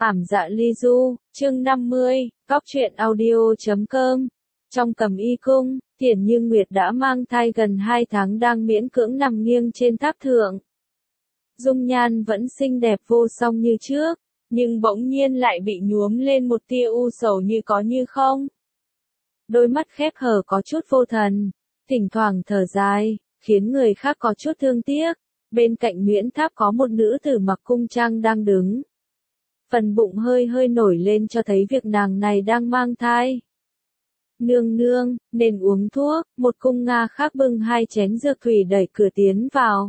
Ảm dạ ly du, chương 50, góc truyện audio.com. Trong Cầm Y cung, Thiển Như Nguyệt đã mang thai gần 2 tháng đang miễn cưỡng nằm nghiêng trên tháp thượng. Dung nhan vẫn xinh đẹp vô song như trước, nhưng bỗng nhiên lại bị nhuốm lên một tia u sầu như có như không. Đôi mắt khép hờ có chút vô thần, thỉnh thoảng thở dài, khiến người khác có chút thương tiếc. Bên cạnh Nguyễn Tháp có một nữ tử mặc cung trang đang đứng. Phần bụng hơi hơi nổi lên cho thấy việc nàng này đang mang thai. Nương nương, nên uống thuốc, một cung Nga khác bưng 2 chén dược thủy đẩy cửa tiến vào.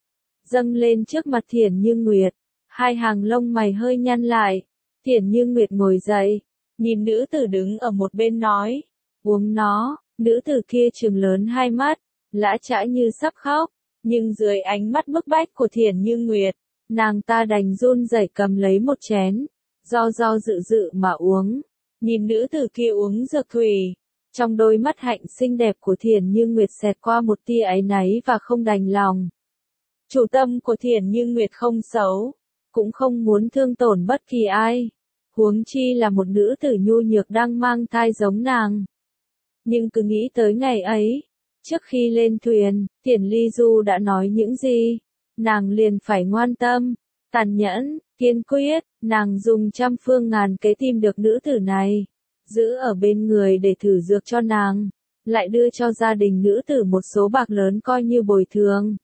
Dâng lên trước mặt Thiển Như Nguyệt, 2 hàng lông mày hơi nhăn lại. Thiển Như Nguyệt ngồi dậy, nhìn nữ tử đứng ở một bên nói, uống nó. Nữ tử kia trừng lớn 2 mắt, lã chã như sắp khóc, nhưng dưới ánh mắt bức bách của Thiển Như Nguyệt, nàng ta đành run rẩy cầm lấy một chén, do dự mà uống. Nhìn nữ tử kia uống dược thủy, trong đôi mắt hạnh xinh đẹp của Thiển Như Nguyệt xẹt qua một tia áy náy và không đành lòng. Chủ tâm của Thiển Như Nguyệt không xấu, cũng không muốn thương tổn bất kỳ ai, huống chi là một nữ tử nhu nhược đang mang thai giống nàng. Nhưng cứ nghĩ tới ngày ấy, trước khi lên thuyền, Thiển Ly Du đã nói những gì, nàng liền phải ngoan tâm, tàn nhẫn, kiên quyết, nàng dùng trăm phương ngàn kế tìm được nữ tử này, giữ ở bên người để thử dược cho nàng, lại đưa cho gia đình nữ tử một số bạc lớn coi như bồi thường.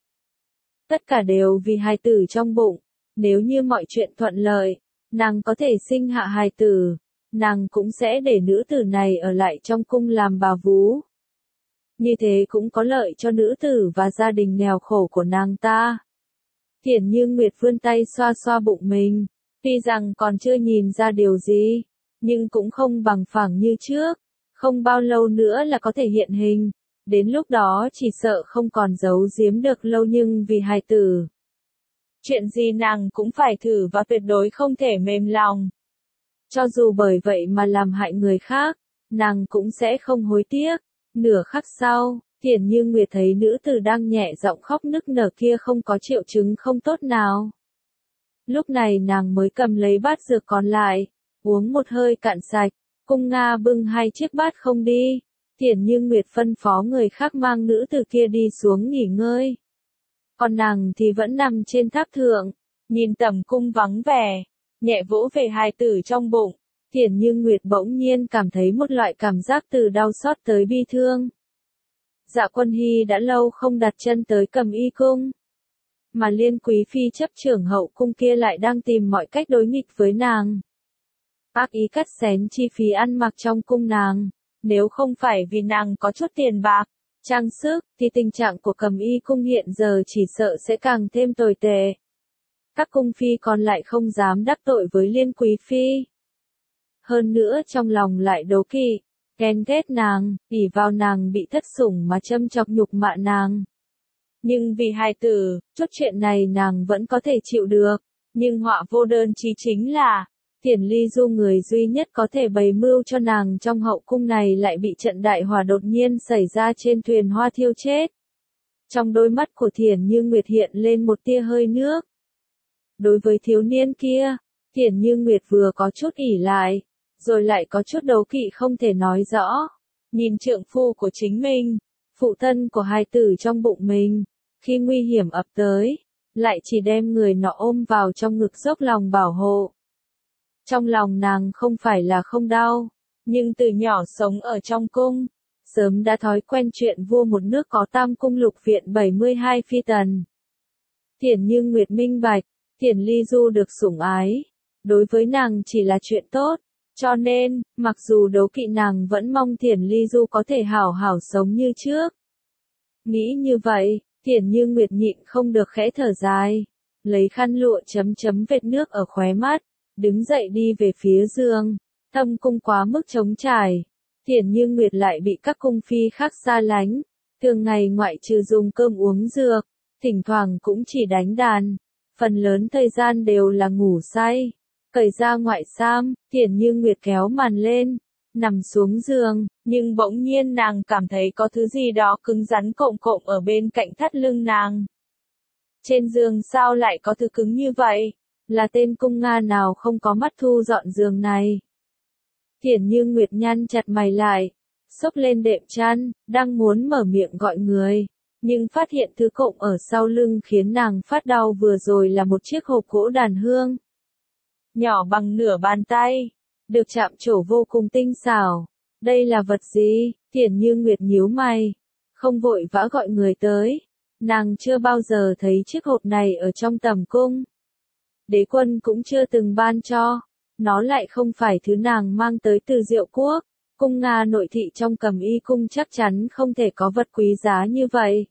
Tất cả đều vì hài tử trong bụng, nếu như mọi chuyện thuận lợi, nàng có thể sinh hạ hài tử, nàng cũng sẽ để nữ tử này ở lại trong cung làm bà vú. Như thế cũng có lợi cho nữ tử và gia đình nghèo khổ của nàng ta. Thiển Như Nguyệt vươn tay xoa xoa bụng mình, tuy rằng còn chưa nhìn ra điều gì, nhưng cũng không bằng phẳng như trước, không bao lâu nữa là có thể hiện hình, đến lúc đó chỉ sợ không còn giấu giếm được lâu nhưng vì hài tử. Chuyện gì nàng cũng phải thử và tuyệt đối không thể mềm lòng. Cho dù bởi vậy mà làm hại người khác, nàng cũng sẽ không hối tiếc. Nửa khắc sau, Thiển Như Nguyệt thấy nữ tử đang nhẹ giọng khóc nức nở kia không có triệu chứng không tốt nào. Lúc này nàng mới cầm lấy bát dược còn lại, uống một hơi cạn sạch, cung Nga bưng 2 chiếc bát không đi. Thiển Như Nguyệt phân phó người khác mang nữ tử kia đi xuống nghỉ ngơi. Còn nàng thì vẫn nằm trên tháp thượng, nhìn tầm cung vắng vẻ, nhẹ vỗ về hài tử trong bụng. Thiển Như Nguyệt bỗng nhiên cảm thấy một loại cảm giác từ đau xót tới bi thương. Dạ Quân Hy đã lâu không đặt chân tới Cầm Y cung, mà Liên Quý Phi chấp trưởng hậu cung kia lại đang tìm mọi cách đối nghịch với nàng. Ác ý cắt xén chi phí ăn mặc trong cung nàng, nếu không phải vì nàng có chút tiền bạc, trang sức, thì tình trạng của Cầm Y cung hiện giờ chỉ sợ sẽ càng thêm tồi tệ. Các cung phi còn lại không dám đắc tội với Liên Quý Phi. Hơn nữa trong lòng lại đố kỵ, ghen ghét nàng, ỷ vào nàng bị thất sủng mà châm chọc nhục mạ nàng. Nhưng vì hài tử, chút chuyện này nàng vẫn có thể chịu được, nhưng họa vô đơn chí chính là, Thiển Ly Du người duy nhất có thể bày mưu cho nàng trong hậu cung này lại bị trận đại hỏa đột nhiên xảy ra trên thuyền hoa thiêu chết. Trong đôi mắt của Thiển Như Nguyệt hiện lên một tia hơi nước. Đối với thiếu niên kia, Thiển Như Nguyệt vừa có chút ỷ lại, rồi lại có chút đố kỵ không thể nói rõ. Nhìn trượng phu của chính mình, phụ thân của hài tử trong bụng mình, khi nguy hiểm ập tới, lại chỉ đem người nọ ôm vào trong ngực dốc lòng bảo hộ. Trong lòng nàng không phải là không đau, nhưng từ nhỏ sống ở trong cung, sớm đã thói quen chuyện vua một nước có tam cung lục viện 72 phi tần. Thiển Như Nguyệt minh bạch, Thiển Ly Du được sủng ái, đối với nàng chỉ là chuyện tốt. Cho nên, mặc dù đố kỵ nàng vẫn mong Thiển Ly Du có thể hảo hảo sống như trước. Nghĩ như vậy, Thiển Như Nguyệt nhịn không được khẽ thở dài, lấy khăn lụa chấm vệt nước ở khóe mắt, đứng dậy đi về phía giường. Thâm cung quá mức trống trải, Thiển Như Nguyệt lại bị các cung phi khác xa lánh, thường ngày ngoại trừ dùng cơm uống dược, thỉnh thoảng cũng chỉ đánh đàn, phần lớn thời gian đều là ngủ say. Cởi ra ngoại sam, Thiển Như Nguyệt kéo màn lên, nằm xuống giường, nhưng bỗng nhiên nàng cảm thấy có thứ gì đó cứng rắn cộm ở bên cạnh thắt lưng nàng. Trên giường sao lại có thứ cứng như vậy? là tên cung Nga nào không có mắt thu dọn giường này. Thiển Như Nguyệt nhăn chặt mày lại, xốc lên đệm chăn, đang muốn mở miệng gọi người, nhưng phát hiện thứ cộng ở sau lưng khiến nàng phát đau vừa rồi là một chiếc hộp gỗ đàn hương. Nhỏ bằng nửa bàn tay, được chạm trổ vô cùng tinh xảo. Đây là vật gì? Thiển Như Nguyệt nhíu mày, không vội vã gọi người tới. Nàng chưa bao giờ thấy chiếc hộp này ở trong tầm cung. Đế quân cũng chưa từng ban cho. Nó lại không phải thứ nàng mang tới từ Diệu Quốc. Cung Nga nội thị trong Cầm Y cung chắc chắn không thể có vật quý giá như vậy.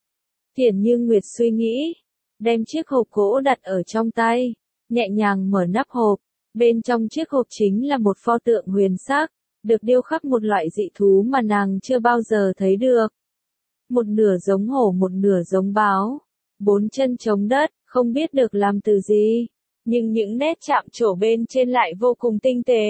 Thiển Như Nguyệt suy nghĩ, đem chiếc hộp gỗ đặt ở trong tay, nhẹ nhàng mở nắp hộp. Bên trong chiếc hộp chính là một pho tượng huyền sắc, được điêu khắc một loại dị thú mà nàng chưa bao giờ thấy được. Một nửa giống hổ một nửa giống báo, bốn chân chống đất, không biết được làm từ gì, nhưng những nét chạm trổ bên trên lại vô cùng tinh tế.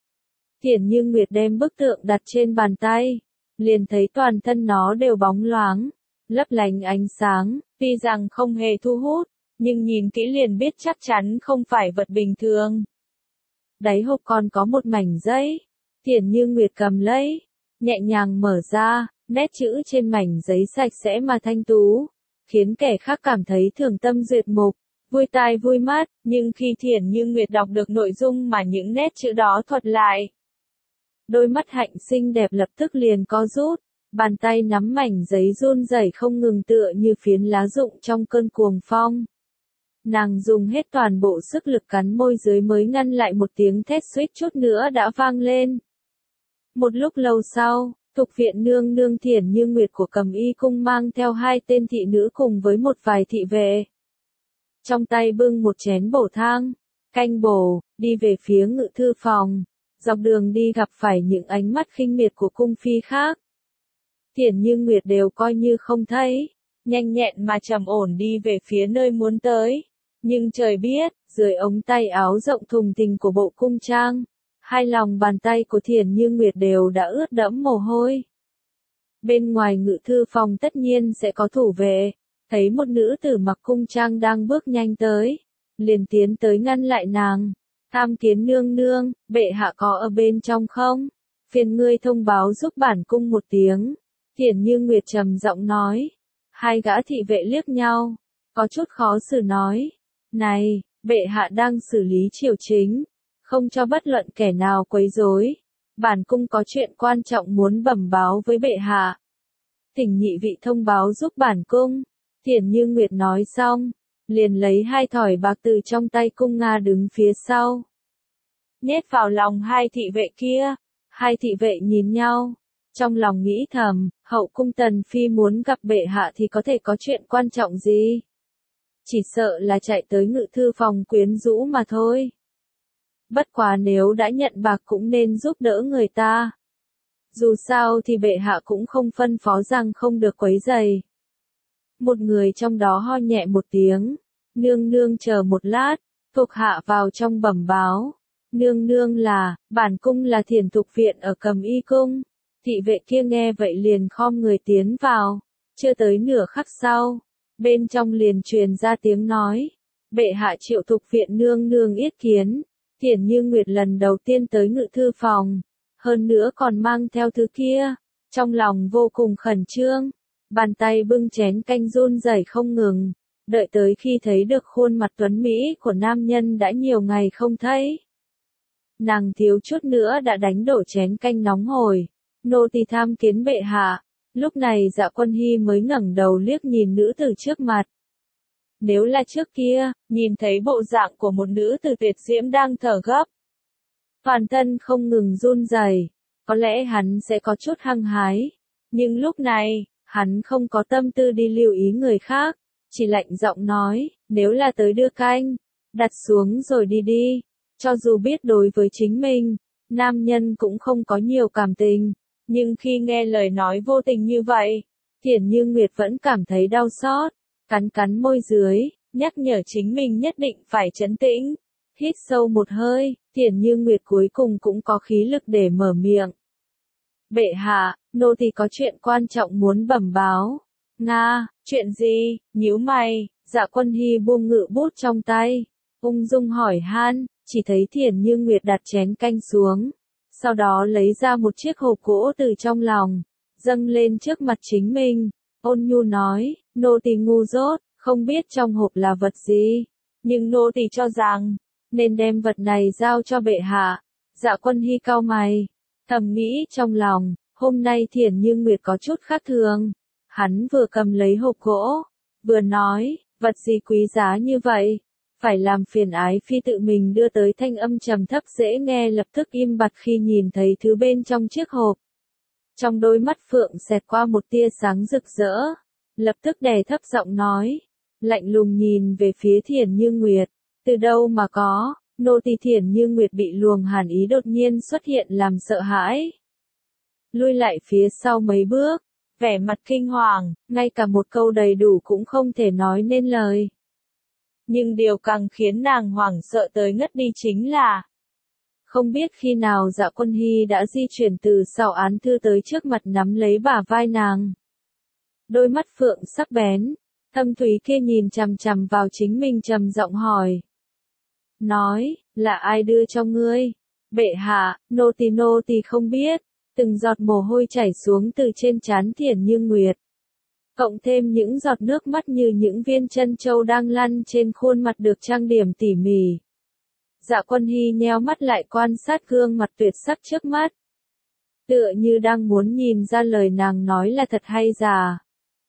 Thiển Như Nguyệt đem bức tượng đặt trên bàn tay, liền thấy toàn thân nó đều bóng loáng, lấp lánh ánh sáng, tuy rằng không hề thu hút, nhưng nhìn kỹ liền biết chắc chắn không phải vật bình thường. Đáy hộp còn có một mảnh giấy, Thiển Như Nguyệt cầm lấy, nhẹ nhàng mở ra, nét chữ trên mảnh giấy sạch sẽ mà thanh tú, khiến kẻ khác cảm thấy thường tâm duyệt mục, vui tai vui mắt, nhưng khi Thiển Như Nguyệt đọc được nội dung mà những nét chữ đó thuật lại, đôi mắt hạnh xinh đẹp lập tức liền co rút, bàn tay nắm mảnh giấy run rẩy không ngừng tựa như phiến lá rụng trong cơn cuồng phong. Nàng dùng hết toàn bộ sức lực cắn môi dưới mới ngăn lại một tiếng thét suýt chút nữa đã vang lên. Một lúc lâu sau, Thục viện nương nương Thiển Như Nguyệt của Cầm Y cung mang theo 2 tên thị nữ cùng với một vài thị vệ. Trong tay bưng một chén bổ thang, canh bổ, đi về phía ngự thư phòng. Dọc đường đi gặp phải những ánh mắt khinh miệt của cung phi khác. Thiển Như Nguyệt đều coi như không thấy, nhanh nhẹn mà trầm ổn đi về phía nơi muốn tới. Nhưng trời biết, dưới ống tay áo rộng thùng thình của bộ cung trang, hai lòng bàn tay của Thiển Như Nguyệt đều đã ướt đẫm mồ hôi. Bên ngoài ngự thư phòng tất nhiên sẽ có thủ vệ, thấy một nữ tử mặc cung trang đang bước nhanh tới, liền tiến tới ngăn lại nàng. Tham kiến nương nương, bệ hạ có ở bên trong không? Phiền ngươi thông báo giúp bản cung một tiếng. Thiển Như Nguyệt trầm giọng nói. Hai gã thị vệ liếc nhau, có chút khó xử nói. Này, bệ hạ đang xử lý triều chính, không cho bất luận kẻ nào quấy rối. Bản cung có chuyện quan trọng muốn bẩm báo với bệ hạ. Thỉnh nhị vị thông báo giúp bản cung. Thiển Như Nguyệt nói xong, liền lấy 2 thỏi bạc từ trong tay cung Nga đứng phía sau. Nhét vào lòng 2 thị vệ kia. 2 thị vệ nhìn nhau, trong lòng nghĩ thầm, hậu cung Tần Phi muốn gặp bệ hạ thì có thể có chuyện quan trọng gì? Chỉ sợ là chạy tới ngự thư phòng quyến rũ mà thôi. Bất quá nếu đã nhận bạc cũng nên giúp đỡ người ta. Dù sao thì bệ hạ cũng không phân phó rằng không được quấy rầy. Một người trong đó ho nhẹ một tiếng. Nương nương chờ một lát, thuộc hạ vào trong bẩm báo. Nương nương là, bản cung là Thiển Thục viện ở Cầm Y cung. Thị vệ kia nghe vậy liền khom người tiến vào. Chưa tới nửa khắc sau, bên trong liền truyền ra tiếng nói. Bệ hạ triệu Thục viện nương nương yết kiến. Thiển Như Nguyệt lần đầu tiên tới ngự thư phòng. Hơn nữa còn mang theo thứ kia. Trong lòng vô cùng khẩn trương. Bàn tay bưng chén canh run rẩy không ngừng. Đợi tới khi thấy được khuôn mặt tuấn Mỹ của nam nhân đã nhiều ngày không thấy. Nàng thiếu chút nữa đã đánh đổ chén canh nóng hổi. Nô tỳ tham kiến bệ hạ. Lúc này Dạ Quân Hy mới ngẩng đầu liếc nhìn nữ tử trước mặt. Nếu là trước kia, nhìn thấy bộ dạng của một nữ tử tuyệt diễm đang thở gấp, toàn thân không ngừng run rẩy, có lẽ hắn sẽ có chút hăng hái. Nhưng lúc này, hắn không có tâm tư đi lưu ý người khác, chỉ lạnh giọng nói, nếu là tới đưa canh, đặt xuống rồi đi đi. Cho dù biết đối với chính mình, nam nhân cũng không có nhiều cảm tình, nhưng khi nghe lời nói vô tình như vậy, Thiển Như Nguyệt vẫn cảm thấy đau xót, cắn cắn môi dưới, nhắc nhở chính mình nhất định phải trấn tĩnh. Hít sâu một hơi, Thiển Như Nguyệt cuối cùng cũng có khí lực để mở miệng. Bệ hạ, nô tỳ có chuyện quan trọng muốn bẩm báo. Nga, chuyện gì? Nhíu mày, Dạ Quân Hy buông ngự bút trong tay, ung dung hỏi han, chỉ thấy Thiển Như Nguyệt đặt chén canh xuống, sau đó lấy ra một chiếc hộp gỗ từ trong lòng, dâng lên trước mặt chính mình, ôn nhu nói, nô tỳ ngu dốt, không biết trong hộp là vật gì, nhưng nô tỳ cho rằng, nên đem vật này giao cho bệ hạ. Dạ Quân Hy cau mày, thầm nghĩ trong lòng, hôm nay Thiển Như Nguyệt có chút khác thường. Hắn vừa cầm lấy hộp gỗ, vừa nói, vật gì quý giá như vậy, phải làm phiền ái phi tự mình đưa tới. Thanh âm trầm thấp dễ nghe lập tức im bặt khi nhìn thấy thứ bên trong chiếc hộp. Trong đôi mắt Phượng xẹt qua một tia sáng rực rỡ, lập tức đè thấp giọng nói, lạnh lùng nhìn về phía Thiển Như Nguyệt, từ đâu mà có. Nô tỳ Thiển Như Nguyệt bị luồng hàn ý đột nhiên xuất hiện làm sợ hãi, lui lại phía sau mấy bước, vẻ mặt kinh hoàng, ngay cả một câu đầy đủ cũng không thể nói nên lời. Nhưng điều càng khiến nàng hoảng sợ tới ngất đi chính là, không biết khi nào Dạ Quân Hy đã di chuyển từ sau án thư tới trước mặt nắm lấy bả vai nàng. Đôi mắt Phượng sắc bén, thâm thúy kia nhìn chằm chằm vào chính mình trầm giọng hỏi. Nói, là ai đưa cho ngươi? Bệ hạ, nô tỳ không biết. Từng giọt mồ hôi chảy xuống từ trên trán Thiển Như Nguyệt. Cộng thêm những giọt nước mắt như những viên chân châu đang lăn trên khuôn mặt được trang điểm tỉ mỉ. Dạ Quân Hy nheo mắt lại quan sát gương mặt tuyệt sắc trước mắt. Tựa như đang muốn nhìn ra lời nàng nói là thật hay giả.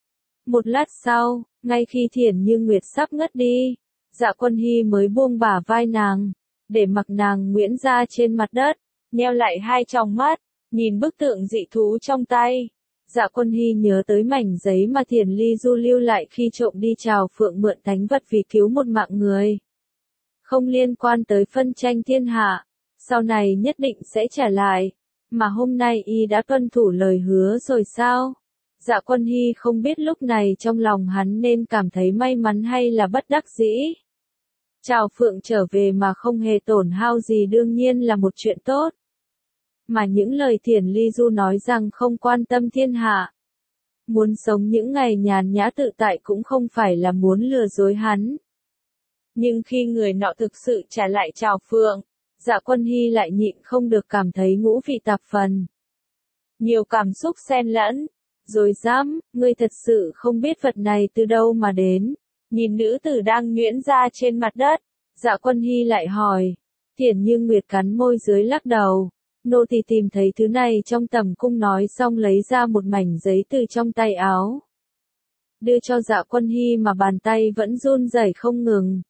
Một lát sau, ngay khi Thiển Như Nguyệt sắp ngất đi, Dạ Quân Hy mới buông bả vai nàng, để mặc nàng nguyễn ra trên mặt đất, nheo lại hai tròng mắt, nhìn bức tượng dị thú trong tay. Dạ Quân Hy nhớ tới mảnh giấy mà Thiển Ly Du lưu lại khi trộm đi Trào Phượng mượn thánh vật vì cứu một mạng người. Không liên quan tới phân tranh thiên hạ, sau này nhất định sẽ trả lại, mà hôm nay y đã tuân thủ lời hứa rồi sao? Dạ Quân Hy không biết lúc này trong lòng hắn nên cảm thấy may mắn hay là bất đắc dĩ. Trào Phượng trở về mà không hề tổn hao gì đương nhiên là một chuyện tốt. Mà những lời Thiển Ly Du nói rằng không quan tâm thiên hạ, muốn sống những ngày nhàn nhã tự tại cũng không phải là muốn lừa dối hắn. Nhưng khi người nọ thực sự trả lại Trào Phượng, Dạ Quân Hy lại nhịn không được cảm thấy ngũ vị tạp phần. Nhiều cảm xúc xen lẫn, rồi dám, ngươi thật sự không biết vật này từ đâu mà đến. Nhìn nữ tử đang nhuyễn ra trên mặt đất, Dạ Quân Hy lại hỏi. Thiển Như Nguyệt cắn môi dưới lắc đầu. Nô tỳ tìm thấy thứ này trong tầm cung nói xong lấy ra một mảnh giấy từ trong tay áo. Đưa cho Dạ Quân Hy mà bàn tay vẫn run rẩy không ngừng.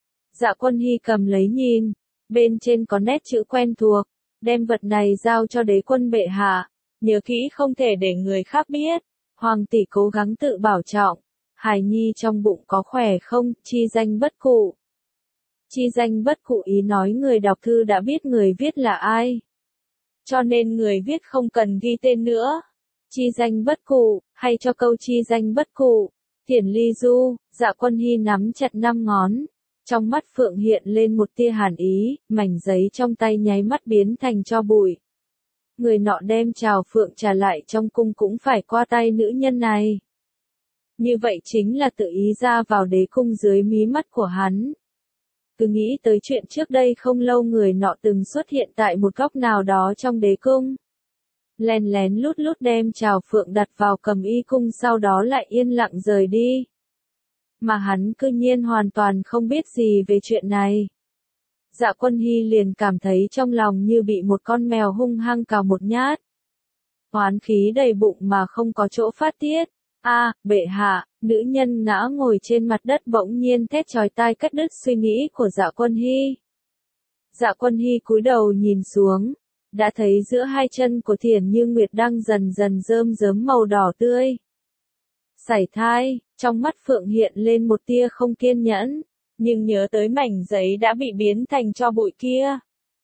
Dạ Quân Hy cầm lấy nhìn, bên trên có nét chữ quen thuộc, đem vật này giao cho đế quân bệ hạ. Nhớ kỹ không thể để người khác biết, hoàng tỷ cố gắng tự bảo trọng. Hài nhi trong bụng có khỏe không, chi danh bất cụ. Chi danh bất cụ ý nói người đọc thư đã biết người viết là ai. Cho nên người viết không cần ghi tên nữa. Chi danh bất cụ, hay cho câu chi danh bất cụ. Thiển Ly Du, Dạ Quân Hy nắm chặt 5 ngón. Trong mắt Phượng hiện lên một tia hàn ý, mảnh giấy trong tay nháy mắt biến thành tro bụi. Người nọ đem Trào Phượng trả lại trong cung cũng phải qua tay nữ nhân này. Như vậy chính là tự ý ra vào đế cung dưới mí mắt của hắn. Cứ nghĩ tới chuyện trước đây không lâu người nọ từng xuất hiện tại một góc nào đó trong đế cung. Lén lén lút lút đem Trào Phượng đặt vào Cầm Y cung sau đó lại yên lặng rời đi. Mà hắn cư nhiên hoàn toàn không biết gì về chuyện này. Dạ Quân Hy liền cảm thấy trong lòng như bị một con mèo hung hăng cào một nhát. Oán khí đầy bụng mà không có chỗ phát tiết. Bệ hạ, nữ nhân ngã ngồi trên mặt đất bỗng nhiên thét chói tai cắt đứt suy nghĩ của Dạ Quân Hy. Dạ Quân Hy cúi đầu nhìn xuống, đã thấy giữa hai chân của Thiển Như Nguyệt đang dần dần rơm rớm màu đỏ tươi. Sảy thai, trong mắt Phượng hiện lên một tia không kiên nhẫn, nhưng nhớ tới mảnh giấy đã bị biến thành tro bụi kia.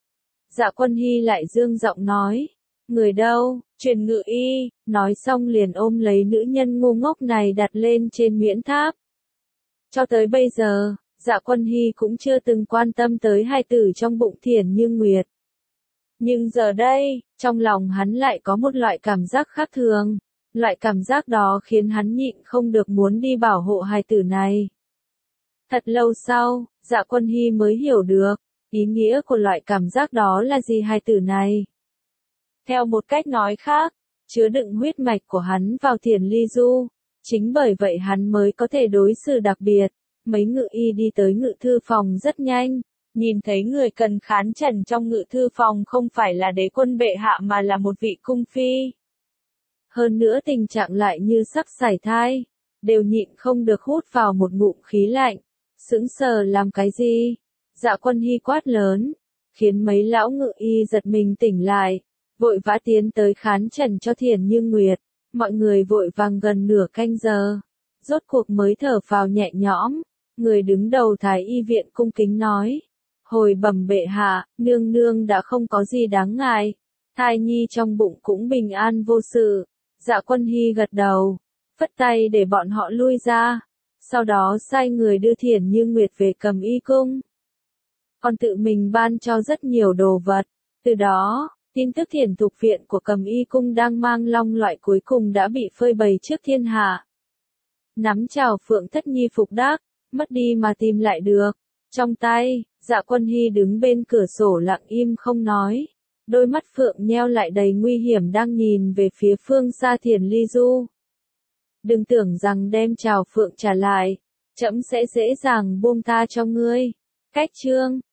Dạ Quân Hy lại dương giọng nói, người đâu, truyền ngự y, nói xong liền ôm lấy nữ nhân ngu ngốc này đặt lên trên miễn tháp. Cho tới bây giờ, Dạ Quân Hy cũng chưa từng quan tâm tới hai tử trong bụng Thiển Như Nguyệt. Nhưng giờ đây, trong lòng hắn lại có một loại cảm giác khác thường. Loại cảm giác đó khiến hắn nhịn không được muốn đi bảo hộ hài tử này. Thật lâu sau, Dạ Quân Hy mới hiểu được, ý nghĩa của loại cảm giác đó là gì hai từ này. Theo một cách nói khác, chứa đựng huyết mạch của hắn vào Thiền Ly Du, chính bởi vậy hắn mới có thể đối xử đặc biệt. Mấy ngự y đi tới ngự thư phòng rất nhanh, nhìn thấy người cần khán trần trong ngự thư phòng không phải là đế quân bệ hạ mà là một vị cung phi. Hơn nữa tình trạng lại như sắp sảy thai, đều nhịn không được hút vào một ngụm khí lạnh, sững sờ làm cái gì? Dạ Quân Hy quát lớn, khiến mấy lão ngự y giật mình tỉnh lại, vội vã tiến tới khán trần cho Thiền Như Nguyệt, mọi người vội vàng gần nửa canh giờ, rốt cuộc mới thở phào nhẹ nhõm, người đứng đầu Thái Y viện cung kính nói, hồi bẩm bệ hạ, nương nương đã không có gì đáng ngại, thai nhi trong bụng cũng bình an vô sự. Dạ Quân Hy gật đầu, phất tay để bọn họ lui ra, sau đó sai người đưa Thiền Như Nguyệt về Cầm Y cung. Còn tự mình ban cho rất nhiều đồ vật, từ đó, tin tức Thiền Thục viện của Cầm Y cung đang mang long loại cuối cùng đã bị phơi bày trước thiên hạ. Nắm chào Phượng Thất Nhi phục đắc, mất đi mà tìm lại được. Trong tay, Dạ Quân Hy đứng bên cửa sổ lặng im không nói. Đôi mắt Phượng nheo lại đầy nguy hiểm đang nhìn về phía phương xa Thiền Ly Du. Đừng tưởng rằng đem chào Phượng trả lại, trẫm sẽ dễ dàng buông tha cho ngươi. Cách chương